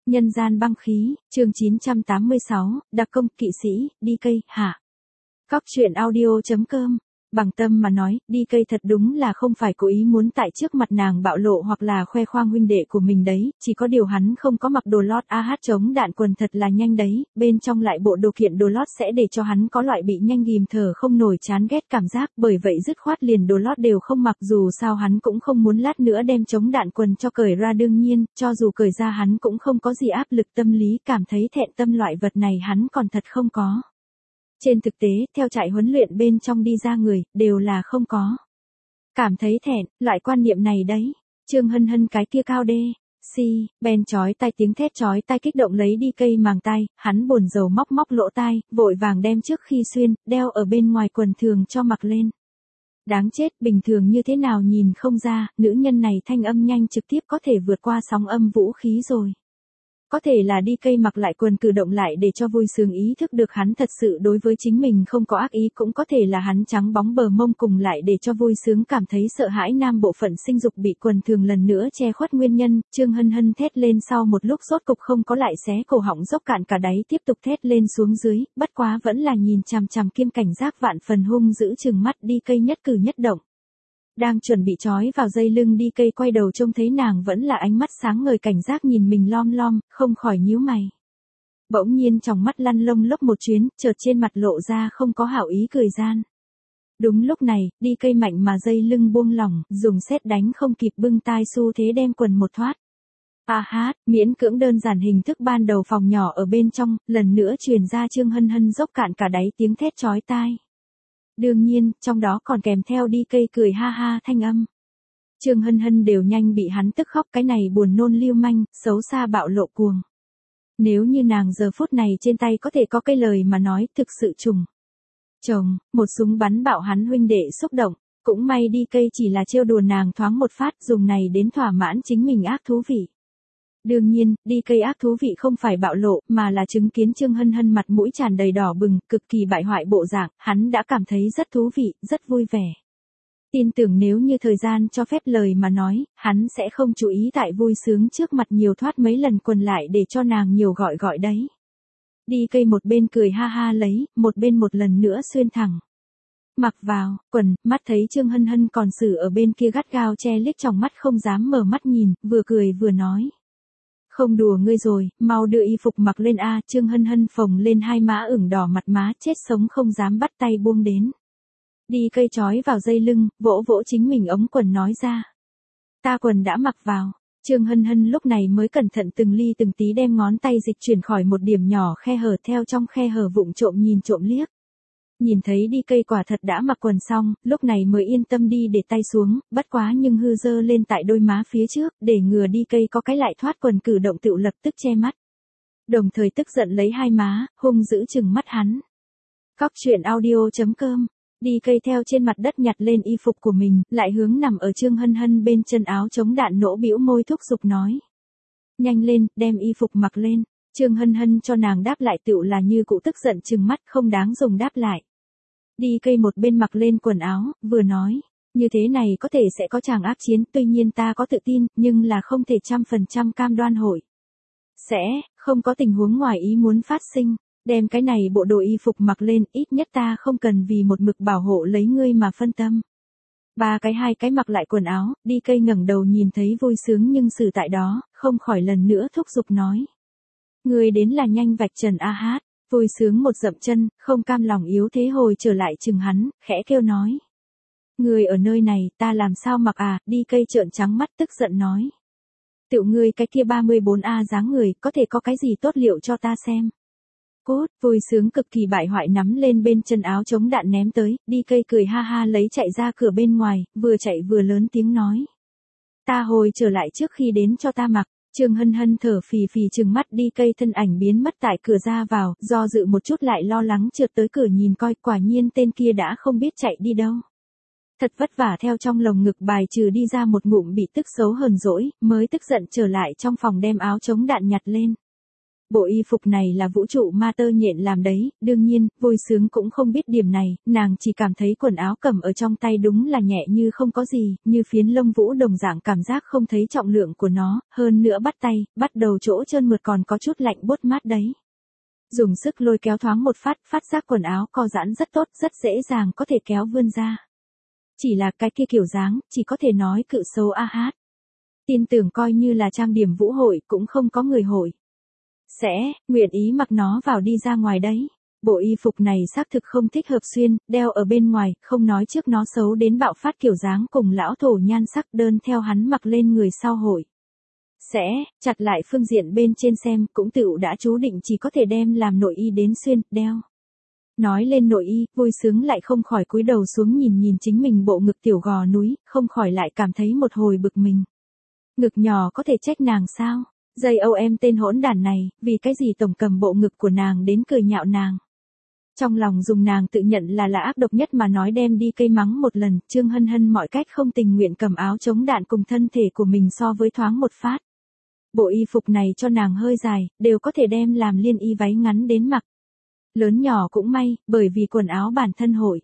Nhân gian băng khí, chương 986, đặc công kỵ sĩ, DK, hạ. Cóc truyện audio.com. Bằng tâm mà nói, DK thật đúng là không phải cố ý muốn tại trước mặt nàng bạo lộ hoặc là khoe khoang huynh đệ của mình đấy, chỉ có điều hắn không có mặc đồ lót chống đạn quần thật là nhanh đấy, bên trong lại bộ đồ kiện đồ lót sẽ để cho hắn có loại bị nhanh ghim thở không nổi chán ghét cảm giác, bởi vậy dứt khoát liền đồ lót đều không mặc, dù sao hắn cũng không muốn lát nữa đem chống đạn quần cho cởi ra, đương nhiên, cho dù cởi ra hắn cũng không có gì áp lực tâm lý, cảm thấy thẹn tâm loại vật này hắn còn thật không có. Trên thực tế, theo trại huấn luyện bên trong đi ra người, đều là không có. Cảm thấy thẹn, loại quan niệm này đấy. Trương Hân Hân cái kia cao đê. Ben chói tai tiếng thét chói tai kích động lấy đi cây màng tai, hắn buồn rầu móc lỗ tai, vội vàng đem trước khi xuyên, đeo ở bên ngoài quần thường cho mặc lên. Đáng chết, bình thường như thế nào nhìn không ra, nữ nhân này thanh âm nhanh trực tiếp có thể vượt qua sóng âm vũ khí rồi. Có thể là đi cây mặc lại quần cử động lại để cho vui sướng ý thức được hắn thật sự đối với chính mình không có ác ý, cũng có thể là hắn trắng bóng bờ mông cùng lại để cho vui sướng cảm thấy sợ hãi nam bộ phận sinh dục bị quần thường lần nữa che khuất nguyên nhân. Trương Hân Hân thét lên sau một lúc rốt cục không có lại xé cổ họng dốc cạn cả đáy, tiếp tục thét lên xuống dưới, bất quá vẫn là nhìn chằm chằm Kim cảnh giác vạn phần hung giữ chừng mắt đi cây nhất cử nhất động. Đang chuẩn bị trói vào dây lưng đi cây quay đầu trông thấy nàng vẫn là ánh mắt sáng ngời cảnh giác nhìn mình lom lom, không khỏi nhíu mày. Bỗng nhiên trong mắt lăn lông lốc một chuyến, chợt trên mặt lộ ra không có hảo ý cười gian. Đúng lúc này, đi cây mạnh mà dây lưng buông lỏng, dùng sét đánh không kịp bưng tai xu thế đem quần một thoát. Miễn cưỡng đơn giản hình thức ban đầu phòng nhỏ ở bên trong, lần nữa truyền ra Trương Hân Hân dốc cạn cả đáy tiếng thét chói tai. Đương nhiên, trong đó còn kèm theo đi cây cười ha ha thanh âm. Trương Hân Hân đều nhanh bị hắn tức khóc, cái này buồn nôn lưu manh, xấu xa bạo lộ cuồng. Nếu như nàng giờ phút này trên tay có thể có cái lời mà nói, thực sự trùng. Chồng, một súng bắn bạo hắn huynh đệ xúc động, cũng may đi cây chỉ là trêu đùa nàng thoáng một phát, dùng này đến thỏa mãn chính mình ác thú vị. Đương nhiên, đi cây ác thú vị không phải bạo lộ, mà là chứng kiến Trương Hân Hân mặt mũi tràn đầy đỏ bừng, cực kỳ bại hoại bộ dạng, hắn đã cảm thấy rất thú vị, rất vui vẻ. Tin tưởng nếu như thời gian cho phép lời mà nói, hắn sẽ không chú ý tại vui sướng trước mặt nhiều thoát mấy lần quần lại để cho nàng nhiều gọi đấy. Đi cây một bên cười ha ha lấy, một bên một lần nữa xuyên thẳng. Mặc vào, quần, mắt thấy Trương Hân Hân còn xử ở bên kia gắt gao che liếc trong mắt không dám mở mắt nhìn, vừa cười vừa nói. Không đùa ngươi rồi, mau đưa y phục mặc lên a. Trương Hân Hân phồng lên hai má ửng đỏ mặt má chết sống không dám bắt tay buông đến. Đi cây trói vào dây lưng, vỗ vỗ chính mình ống quần nói ra. Ta quần đã mặc vào. Trương Hân Hân lúc này mới cẩn thận từng ly từng tí đem ngón tay dịch chuyển khỏi một điểm nhỏ khe hở, theo trong khe hở vụng trộm nhìn trộm liếc. Nhìn thấy đi cây quả thật đã mặc quần xong, lúc này mới yên tâm đi để tay xuống, bất quá nhưng hư dơ lên tại đôi má phía trước, để ngừa đi cây có cái lại thoát quần cử động tựu lập tức che mắt. Đồng thời tức giận lấy hai má, hung giữ chừng mắt hắn. Cóc truyện audio.com. Đi cây theo trên mặt đất nhặt lên y phục của mình, lại hướng nằm ở Trương Hân Hân bên chân áo chống đạn nỗ bĩu môi thúc giục nói. Nhanh lên, đem y phục mặc lên. Trương Hân Hân cho nàng đáp lại tựu là như cụ tức giận chừng mắt không đáng dùng đáp lại. Đi cây một bên mặc lên quần áo, vừa nói, như thế này có thể sẽ có chàng ác chiến, tuy nhiên ta có tự tin, nhưng là không thể 100% cam đoan hội. Sẽ, không có tình huống ngoài ý muốn phát sinh, đem cái này bộ đồ y phục mặc lên, ít nhất ta không cần vì một mực bảo hộ lấy ngươi mà phân tâm. Hai cái mặc lại quần áo, đi cây ngẩng đầu nhìn thấy vui sướng nhưng xử tại đó, không khỏi lần nữa thúc giục nói. Ngươi đến là nhanh vạch trần a hát. Vui sướng một dậm chân, không cam lòng yếu thế hồi trở lại chừng hắn, khẽ kêu nói. Người ở nơi này, ta làm sao mặc à, đi cây trợn trắng mắt tức giận nói. Tựu ngươi cái kia 34A dáng người, có thể có cái gì tốt liệu cho ta xem. Cốt, vui sướng cực kỳ bại hoại nắm lên bên chân áo chống đạn ném tới, đi cây cười ha ha lấy chạy ra cửa bên ngoài, vừa chạy vừa lớn tiếng nói. Ta hồi trở lại trước khi đến cho ta mặc. Trương Hân Hân thở phì phì trừng mắt đi cây thân ảnh biến mất tại cửa ra vào, do dự một chút lại lo lắng trượt tới cửa nhìn coi, quả nhiên tên kia đã không biết chạy đi đâu. Thật vất vả theo trong lồng ngực bài trừ đi ra một ngụm bị tức xấu hờn dỗi, mới tức giận trở lại trong phòng đem áo chống đạn nhặt lên. Bộ y phục này là vũ trụ ma tơ nhện làm đấy, đương nhiên, Vui Sướng cũng không biết điểm này, nàng chỉ cảm thấy quần áo cầm ở trong tay đúng là nhẹ như không có gì, như phiến lông vũ đồng dạng cảm giác không thấy trọng lượng của nó, hơn nữa bắt tay, bắt đầu chỗ trơn mượt còn có chút lạnh buốt mát đấy. Dùng sức lôi kéo thoáng một phát, phát giác quần áo co giãn rất tốt, rất dễ dàng có thể kéo vươn ra. Chỉ là cái kia kiểu dáng, chỉ có thể nói cự xấu a hát. Tin tưởng coi như là trang điểm vũ hội cũng không có người hội nguyện ý mặc nó vào đi ra ngoài đấy. Bộ y phục này xác thực không thích hợp xuyên, đeo ở bên ngoài, không nói trước nó xấu đến bạo phát kiểu dáng cùng lão thổ nhan sắc đơn theo hắn mặc lên người sau hội. Chặt lại phương diện bên trên xem, cũng tựu đã chú định chỉ có thể đem làm nội y đến xuyên, đeo. Nói lên nội y, Vui Sướng lại không khỏi cúi đầu xuống nhìn chính mình bộ ngực tiểu gò núi, không khỏi lại cảm thấy một hồi bực mình. Ngực nhỏ có thể trách nàng sao? JOM tên hỗn đản này, vì cái gì tổng cầm bộ ngực của nàng đến cười nhạo nàng. Trong lòng dùng nàng tự nhận là ác độc nhất mà nói đem đi cây mắng một lần, Trương Hân Hân mọi cách không tình nguyện cầm áo chống đạn cùng thân thể của mình so với thoáng một phát. Bộ y phục này cho nàng hơi dài, đều có thể đem làm liên y váy ngắn đến mặc. Lớn nhỏ cũng may, bởi vì quần áo bản thân hội.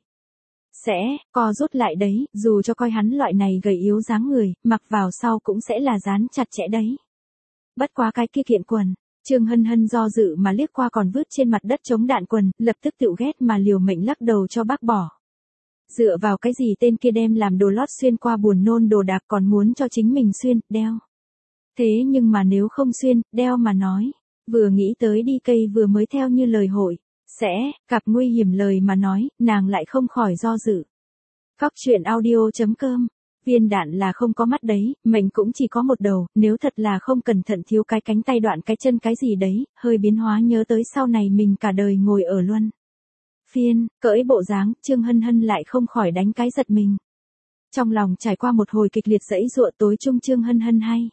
Co rút lại đấy, dù cho coi hắn loại này gầy yếu dáng người, mặc vào sau cũng sẽ là dán chặt chẽ đấy. Bất quá cái kia kiện quần, Trương Hân Hân do dự mà liếc qua còn vứt trên mặt đất chống đạn quần, lập tức tự ghét mà liều mệnh lắc đầu cho bác bỏ. Dựa vào cái gì tên kia đem làm đồ lót xuyên qua buồn nôn đồ đạc còn muốn cho chính mình xuyên, đeo. Thế nhưng mà nếu không xuyên, đeo mà nói, vừa nghĩ tới đi cây vừa mới theo như lời hội, gặp nguy hiểm lời mà nói, nàng lại không khỏi do dự. Cóc truyện audio.com. Viên đạn là không có mắt đấy, mệnh cũng chỉ có một đầu, nếu thật là không cẩn thận thiếu cái cánh tay đoạn cái chân cái gì đấy, hơi biến hóa nhớ tới sau này mình cả đời ngồi ở luân phiên, cỡi bộ dáng, Trương Hân Hân lại không khỏi đánh cái giật mình. Trong lòng trải qua một hồi kịch liệt dãy dụa tối trung Trương Hân Hân hay.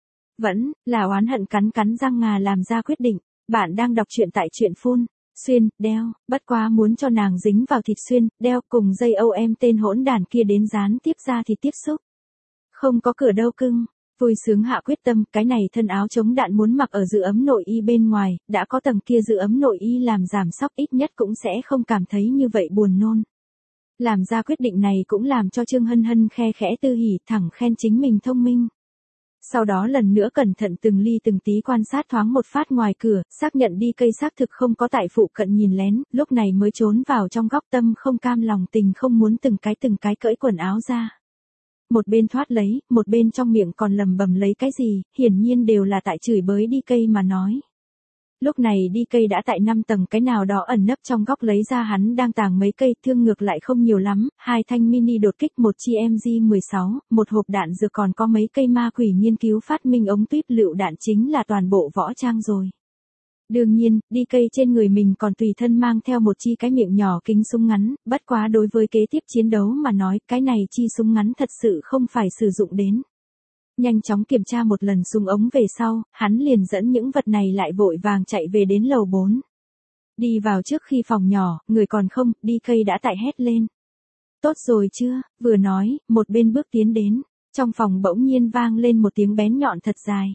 Vẫn là oán hận cắn răng ngà làm ra quyết định, bạn đang đọc truyện tại truyện phun. Xuyên, đeo, bất quá muốn cho nàng dính vào thịt xuyên, đeo cùng dây OM tên hỗn đàn kia đến dán tiếp ra thì tiếp xúc. Không có cửa đâu cưng. Vui Sướng hạ quyết tâm, cái này thân áo chống đạn muốn mặc ở giữ ấm nội y bên ngoài, đã có tầng kia giữ ấm nội y làm giảm sóc ít nhất cũng sẽ không cảm thấy như vậy buồn nôn. Làm ra quyết định này cũng làm cho Trương Hân Hân khe khẽ tư hỉ thẳng khen chính mình thông minh. Sau đó lần nữa cẩn thận từng ly từng tí quan sát thoáng một phát ngoài cửa, xác nhận đi cây xác thực không có tại phụ cận nhìn lén, lúc này mới trốn vào trong góc tâm không cam lòng tình không muốn từng cái cởi quần áo ra. Một bên thoát lấy, một bên trong miệng còn lầm bầm lấy cái gì, hiển nhiên đều là tại chửi bới đi cây mà nói. Lúc này đi cây đã tại 5 tầng cái nào đó ẩn nấp trong góc lấy ra hắn đang tàng mấy cây thương ngược lại không nhiều lắm, 2 thanh mini đột kích, một chi MG-16, một hộp đạn dược còn có mấy cây ma quỷ nghiên cứu phát minh ống tuyếp lựu đạn chính là toàn bộ võ trang rồi. Đương nhiên, đi cây trên người mình còn tùy thân mang theo một chi cái miệng nhỏ kính súng ngắn, bất quá đối với kế tiếp chiến đấu mà nói cái này chi súng ngắn thật sự không phải sử dụng đến. Nhanh chóng kiểm tra một lần súng ống về sau, hắn liền dẫn những vật này lại vội vàng chạy về đến lầu 4. Đi vào trước khi phòng nhỏ, người còn không, đi cây đã tại hét lên. Tốt rồi chưa, vừa nói, một bên bước tiến đến, trong phòng bỗng nhiên vang lên một tiếng bén nhọn thật dài.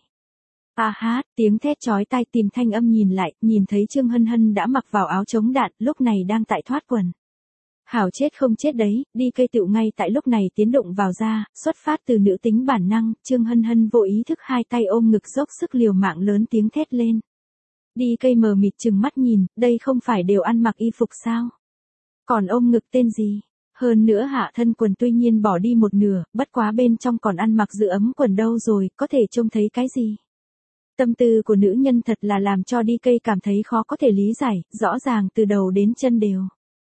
A hát, tiếng thét chói tai tìm thanh âm nhìn lại, nhìn thấy Trương Hân Hân đã mặc vào áo chống đạn, lúc này đang tại thoát quần. Hảo chết không chết đấy, đi cây tựu ngay tại lúc này tiến động vào ra, xuất phát từ nữ tính bản năng, Trương Hân Hân vô ý thức hai tay ôm ngực dốc sức liều mạng lớn tiếng thét lên. Đi cây mờ mịt chừng mắt nhìn, đây không phải đều ăn mặc y phục sao? Còn ôm ngực tên gì? Hơn nữa hạ thân quần tuy nhiên bỏ đi một nửa, bất quá bên trong còn ăn mặc giữ ấm quần đâu rồi, có thể trông thấy cái gì? Tâm tư của nữ nhân thật là làm cho đi cây cảm thấy khó có thể lý giải, rõ ràng từ đầu đến chân đều.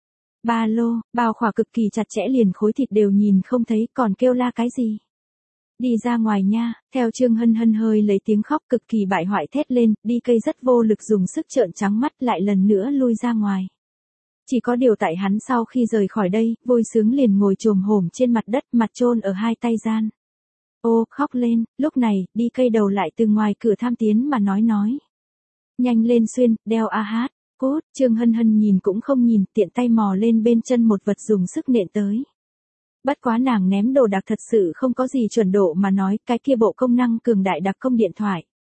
Ba lô, bao khỏa cực kỳ chặt chẽ liền khối thịt đều nhìn không thấy còn kêu la cái gì. Đi ra ngoài nha, theo Trương Hân Hân hơi lấy tiếng khóc cực kỳ bại hoại thét lên, đi cây rất vô lực dùng sức trợn trắng mắt lại lần nữa lui ra ngoài. Chỉ có điều tại hắn sau khi rời khỏi đây, Vui Sướng liền ngồi chồm hổm trên mặt đất mặt chôn ở hai tay gian. Ô, khóc lên, lúc này, đi cây đầu lại từ ngoài cửa tham tiến mà nói. Nhanh lên xuyên, đeo a hát. Cốt, Trương Hân Hân nhìn cũng không nhìn, tiện tay mò lên bên chân một vật dùng sức nện tới. Bất quá nàng ném đồ đạc thật sự không có gì chuẩn độ mà nói, cái kia bộ công năng cường đại đặc công điện thoại.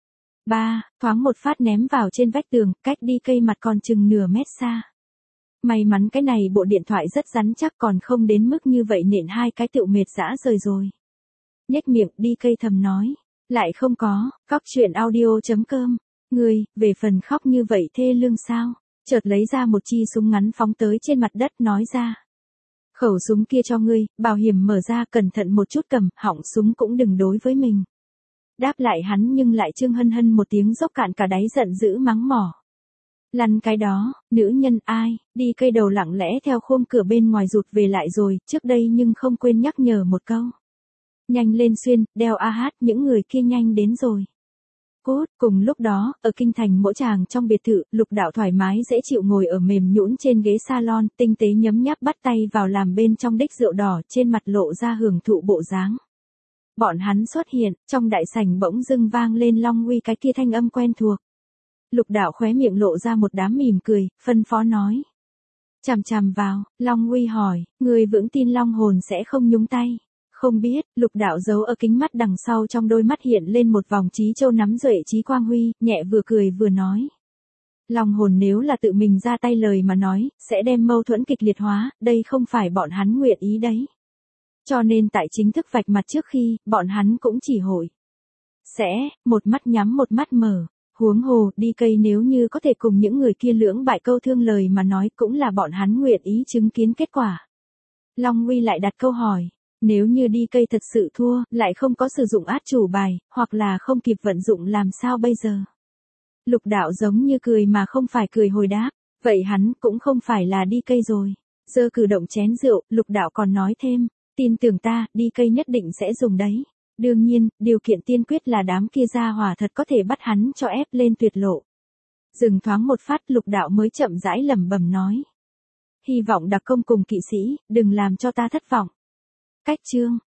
Ba, thoáng một phát ném vào trên vách tường, cách đi cây mặt còn chừng nửa mét xa. May mắn cái này bộ điện thoại rất rắn chắc còn không đến mức như vậy nện hai cái tựu mệt rã rời rồi. Nhếch miệng đi cây thầm nói. Lại không có, cóc truyện audio.com. Ngươi, về phần khóc như vậy thê lương sao? Chợt lấy ra một chi súng ngắn phóng tới trên mặt đất nói ra. Khẩu súng kia cho ngươi, bảo hiểm mở ra cẩn thận một chút cầm, họng súng cũng đừng đối với mình. Đáp lại hắn nhưng lại Trương Hân Hân một tiếng dốc cạn cả đáy giận dữ mắng mỏ. Lăn cái đó, nữ nhân ai, đi cây đầu lặng lẽ theo khung cửa bên ngoài rụt về lại rồi, trước đây nhưng không quên nhắc nhở một câu. Nhanh lên Xuyên, đeo hát, những người kia nhanh đến rồi. Cốt, cùng lúc đó, ở kinh thành mỗi chàng trong biệt thự, Lục Đạo thoải mái dễ chịu ngồi ở mềm nhũn trên ghế salon, tinh tế nhấm nháp bắt tay vào làm bên trong đích rượu đỏ, trên mặt lộ ra hưởng thụ bộ dáng. Bọn hắn xuất hiện, trong đại sảnh bỗng dưng vang lên Long Uy cái kia thanh âm quen thuộc. Lục Đạo khóe miệng lộ ra một đám mỉm cười, phân phó nói. Chằm chằm vào, Long Uy hỏi, người vững tin Long hồn sẽ không nhúng tay. Không biết, Lục Đạo giấu ở kính mắt đằng sau trong đôi mắt hiện lên một vòng trí châu nắm duệ trí quang huy, nhẹ vừa cười vừa nói. Long hồn nếu là tự mình ra tay lời mà nói, sẽ đem mâu thuẫn kịch liệt hóa, đây không phải bọn hắn nguyện ý đấy. Cho nên tại chính thức vạch mặt trước khi, bọn hắn cũng chỉ hội. Sẽ, một mắt nhắm một mắt mở. Huống hồ, đi cây nếu như có thể cùng những người kia lưỡng bại câu thương lời mà nói cũng là bọn hắn nguyện ý chứng kiến kết quả. Long Uy lại đặt câu hỏi. Nếu như đi cây thật sự thua, lại không có sử dụng át chủ bài, hoặc là không kịp vận dụng làm sao bây giờ? Lục Đạo giống như cười mà không phải cười hồi đáp. Vậy hắn cũng không phải là đi cây rồi. Giơ cử động chén rượu, Lục Đạo còn nói thêm. Tin tưởng ta, đi cây nhất định sẽ dùng đấy. Đương nhiên, điều kiện tiên quyết là đám kia gia hỏa thật có thể bắt hắn cho ép lên tuyệt lộ. Dừng thoáng một phát Lục Đạo mới chậm rãi lẩm bẩm nói. Hy vọng đặc công cùng kỵ sĩ, đừng làm cho ta thất vọng. Cách chương.